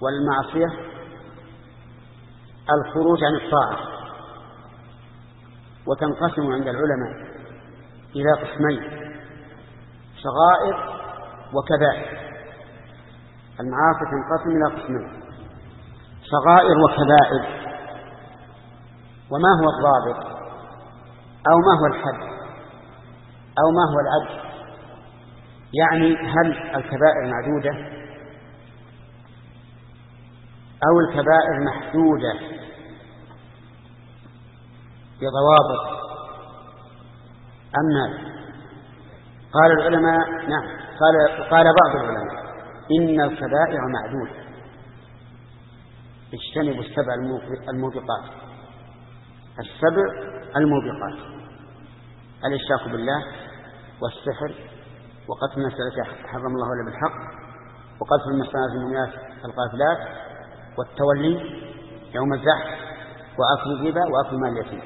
والمعصية الخروج عن الطاعة، وتنقسم عند العلماء إلى قسمين: صغائر وكبائر. المعاصي تنقسم إلى قسمين: صغائر وكبائر. وما هو الضابط أو ما هو الحد أو ما هو العدل؟ يعني هل الكبائر معدودة أو الكبائر محدودة بضوابط أم لا؟ قال العلماء نعم، قال بعض العلماء إن الكبائر معدودة. اجتنبوا السبع الموبقات. السبع الموبقات: الإشراك بالله، والسحر، وقتل النفس التي حرم الله إلا بالحق، وقذف المحصنات المؤمنات الغافلات، والتولي يوم الزحف، وأكل الربا، وأكل مال اليتيم.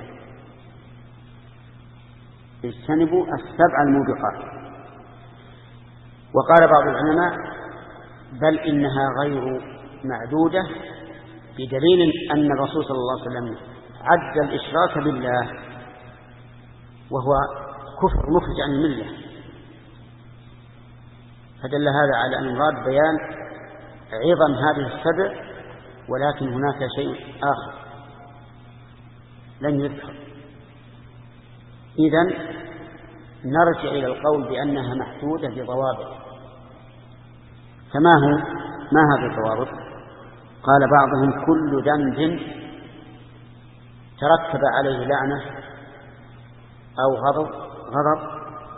اجتنبوا السبع الموبقات. وقال بعض العلماء بل إنها غير معدودة، بدليل أن الرسول صلى الله عليه وسلم عد الإشراك بالله وهو كفر مخرج عن الملة، فدل هذا على أن المراد بيان عظم هذه السبع، ولكن هناك شيء آخر لن يذكر. إذن نرجع إلى القول بأنها محدودة بضوابط. ما هذه الضوابط؟ قال بعضهم: كل ذنب ترتب عليه لعنة أو غضب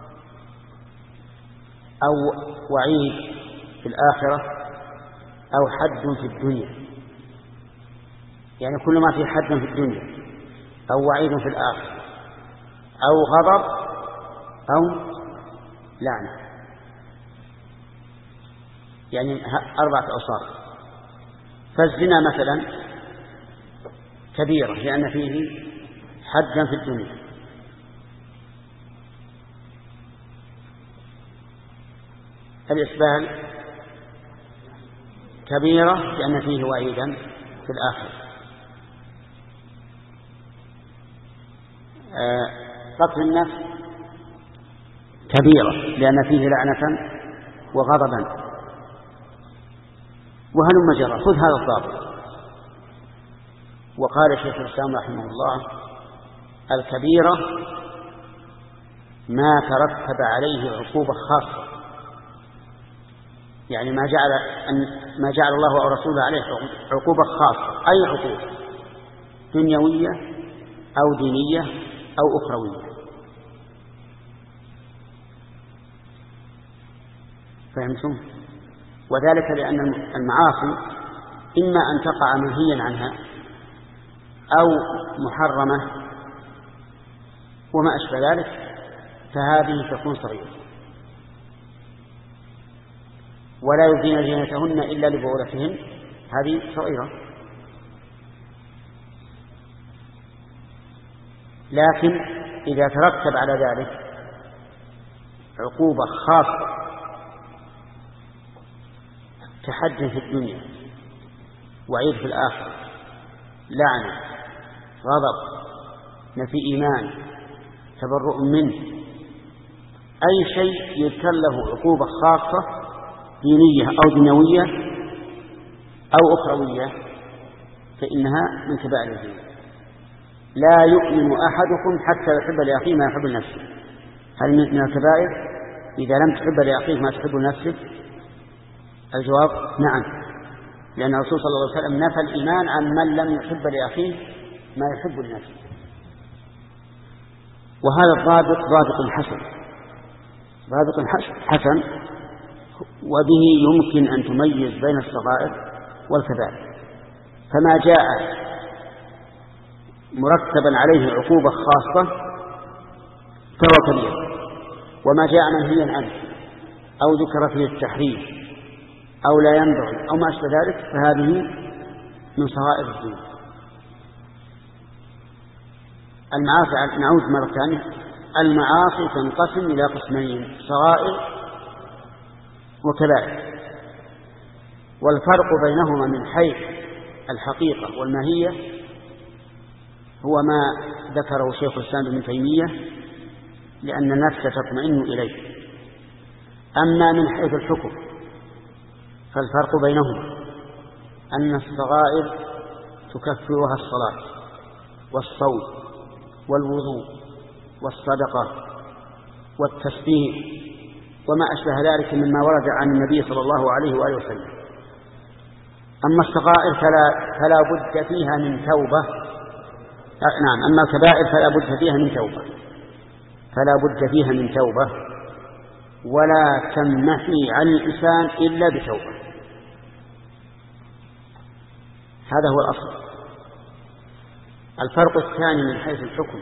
أو وعيد في الآخرة أو حد في الدنيا، يعني كل ما فيه حد في الدنيا أو وعيد في الآخرة أو غضب أو لعنة، يعني 4 أوصاف. فالزنا مثلا كبيرة لأن فيه حدا في الدنيا. الإسبال كبيرة لأن فيه وعيدا في الآخرة. قتل النفس كبيرة لأن فيه لعنة وغضبا، وهلم جرى. خذ هذا الضابط. وقال شيخ الإسلام رحمه الله: الكبيرة ما ترتب عليه عقوبة خاصة، يعني ما جعل الله ورسوله عليه عقوبة خاصة. أي عقوبة؟ دنيوية أو دينية أو أخروية. فهمتم؟ وذلك لأن المعاصي إما أن تقع منهيا عنها أو محرمة وما أشبه ذلك، فهذه تكون صغيرة ولا يبدين زينتهن إلا لبعولتهن، هذه صغيرة. لكن إذا ترتب على ذلك عقوبة خاصة كحد في الدنيا، وعيد في الآخرة، لعنة، غضب، نفي إيمان، تبرؤ منه، أي شيء يذكر له عقوبة خاصة دينية أو دنيوية أو أخروية فإنها من كبائر الذنوب. لا يؤمن أحدكم حتى يحب لأخيه ما يحب لنفسه. هل من الكبائر إذا لم تحب لأخيك ما تحب لنفسك؟ الجواب نعم، لأن الرسول صلى الله عليه وسلم نفى الإيمان عن من لم يحب لأخيه ما يحب لنفسه. وهذا الضابط ضابط حسن، وبه يمكن أن تميز بين الصغائر والكبائر. فما جاء مرتبا عليه عقوبة خاصة فهو كبير، وما جاء منهيا عنه أو ذكر فيه التحريم أو لا ينبغي أو ما أشبه ذلك فهذه من صغائر الذنوب. المعاصي، نعود مرة ثانية، المعاصي تنقسم إلى قسمين: صغائر وكبائر. والفرق بينهما من حيث الحقيقة والماهية هو ما ذكره شيخ الإسلام ابن تيمية، لأن النفس تطمئن إليه. أما من حيث الحكم فالفرق بينهما أن الصغائر تكفرها الصلاة والصوم والوضوء والصدقة والتسبيح وما أشبه ذلك مما ورد عن النبي صلى الله عليه وآله وسلم. أما الصغائر فلا بد فيها من توبة. نعم، أما الكبائر فلا بد فيها من توبة ولا تنمحي عن الإنسان إلا بتوبة. هذا هو الأصل. الفرق الثاني من حيث الحكم: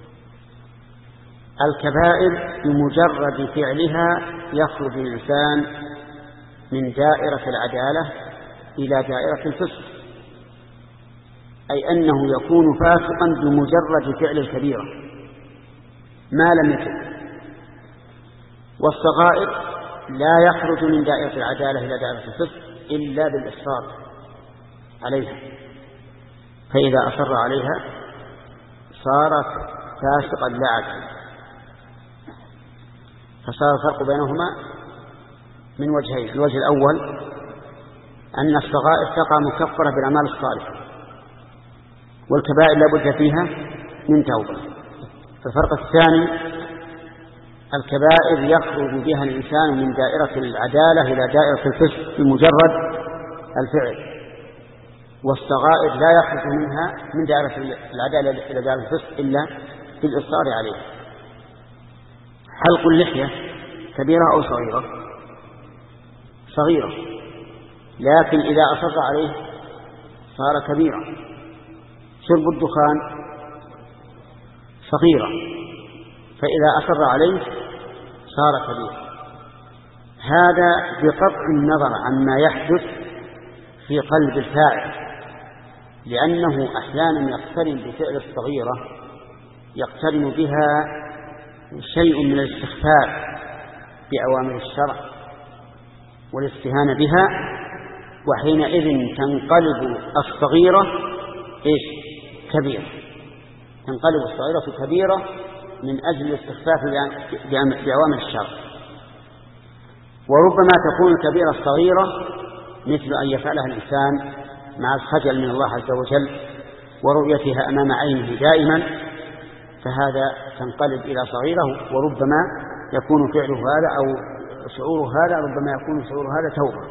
الكبائر بمجرد فعلها يخرج الإنسان من دائرة العدالة إلى دائرة الفسق، أي أنه يكون فاسقا بمجرد فعل الكبيرة ما لم يتب. والصغائر لا يخرج من دائرة العدالة إلى دائرة الفسق إلا بالإصرار عليها، فإذا أصر عليها صار فاسقا لا عدلا. فصار الفرق بينهما من وجهين: الوجه الأول أن الصغائر تقع مكفرة بالأعمال الصالحة، والكبائر لا بد فيها من توبة. الفرق الثاني: الكبائر يخرج بها الإنسان من دائرة العدالة إلى دائرة الفسق بمجرد الفعل، والصغائر لا يخرج منها من دائرة العدالة إلى دائرة الفسق إلا بالإصرار عليه. حلق اللحية كبيرة أو صغيرة؟ صغيرة، لكن إذا أصر عليه صار كبيرا. شرب الدخان صغيرة، فإذا أصر عليه صار كبيرا. هذا بقطع النظر عما يحدث في قلب الفاعل، لأنه أحيانا يقترن بفعل الصغيرة يقترن بها شيء من الاستخفاف بأوامر الشرع والاستهانة بها، وحينئذ تنقلب الصغيرة كبيرة، تنقلب الصغيرة كبيرة من أجل الاستخفاف بأوامر الشرع. وربما تكون الكبيرة الصغيرة مثل أن يفعلها الإنسان مع الخجل من الله عز وجل ورؤيتها أمام عينه دائما، فهذا تنقلب إلى صغيرة، وربما يكون فعله هذا أو شعوره هذا، ربما يكون شعور هذا توبة.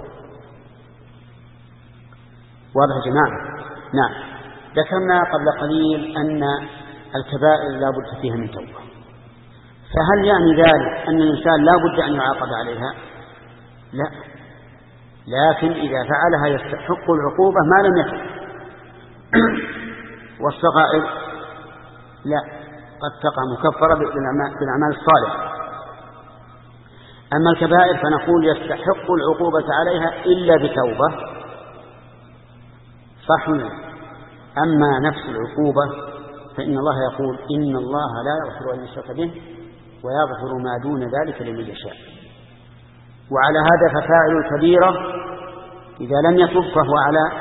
واضح يا جماعة؟ نعم. ذكرنا قبل قليل أن الكبائر لا بد فيها من توبة، فهل يعني ذلك أن الإنسان لا بد أن يعاقب عليها؟ لا، لكن إذا فعلها يستحق العقوبة ما لم يفعل. والصغائر لا، قد تقع مكفرة بالأعمال الصالحة. أما الكبائر فنقول يستحق العقوبة عليها إلا بتوبة، صح؟ أما نفس العقوبة فإن الله يقول: إن الله لا يغفر أن يشرك به ويغفر ما دون ذلك لمن يشاء. وعلى هذا ففاعل الكبيرة إذا لم يتب فهو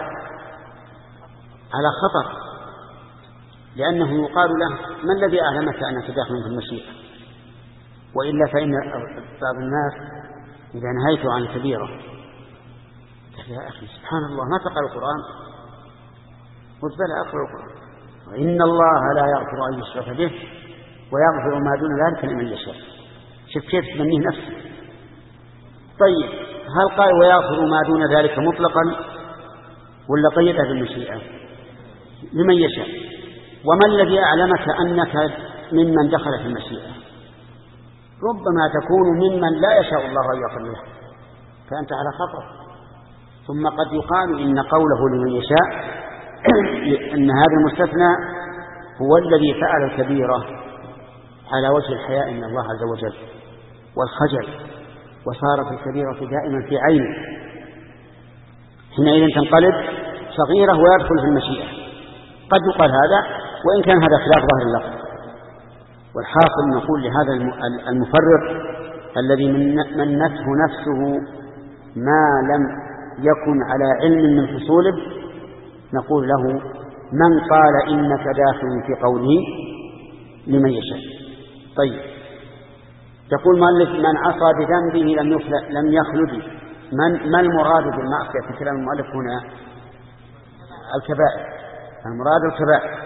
على خطر، لأنه يقال له: ما الذي أعلمك أنك داخل في المشيئة؟ وإلا فإن بعض الناس إذا نهيت عن الكبيرة قال: يا أخي سبحان الله ما تقرأ القرآن؟ قلت: بلى أقرأ القرآن. وإن الله لا يغفر أن يشرك به ويغفر ما دون ذلك لمن يشاء. شوف كيف تمنيه نفسه. طيب، هل قال ويغفر ما دون ذلك مطلقا ولا قيدها بالمشيئة؟ لمن يشاء. وما الذي أعلمك أنك ممن دخل في المشيئة؟ ربما تكون ممن لا يشاء الله أن يغفر له، فأنت على خطر. ثم قد يقال إن قوله لمن يشاء أن هذا المستثنى هو الذي فعل الكبيرة على وجه الحياء من الله عز وجل والخجل، وصارت الكبيرة دائما في عينه، حينئذ تنقلب صغيرة ويدخل في المشيئة. قد يقال هذا، وإن كان هذا خلاف ظاهر اللفظ. والحاصل نقول لهذا المفرط الذي منته نفسه ما لم يكن على علم من حصوله نقول له من قال إنك داخل في قوله لمن يشاء. طيب تقول مؤلف من عصى بذنبه لم يخلد، ما المراد بالمعصية في كلام المؤلف هنا؟ الكبائر، المراد الكبائر.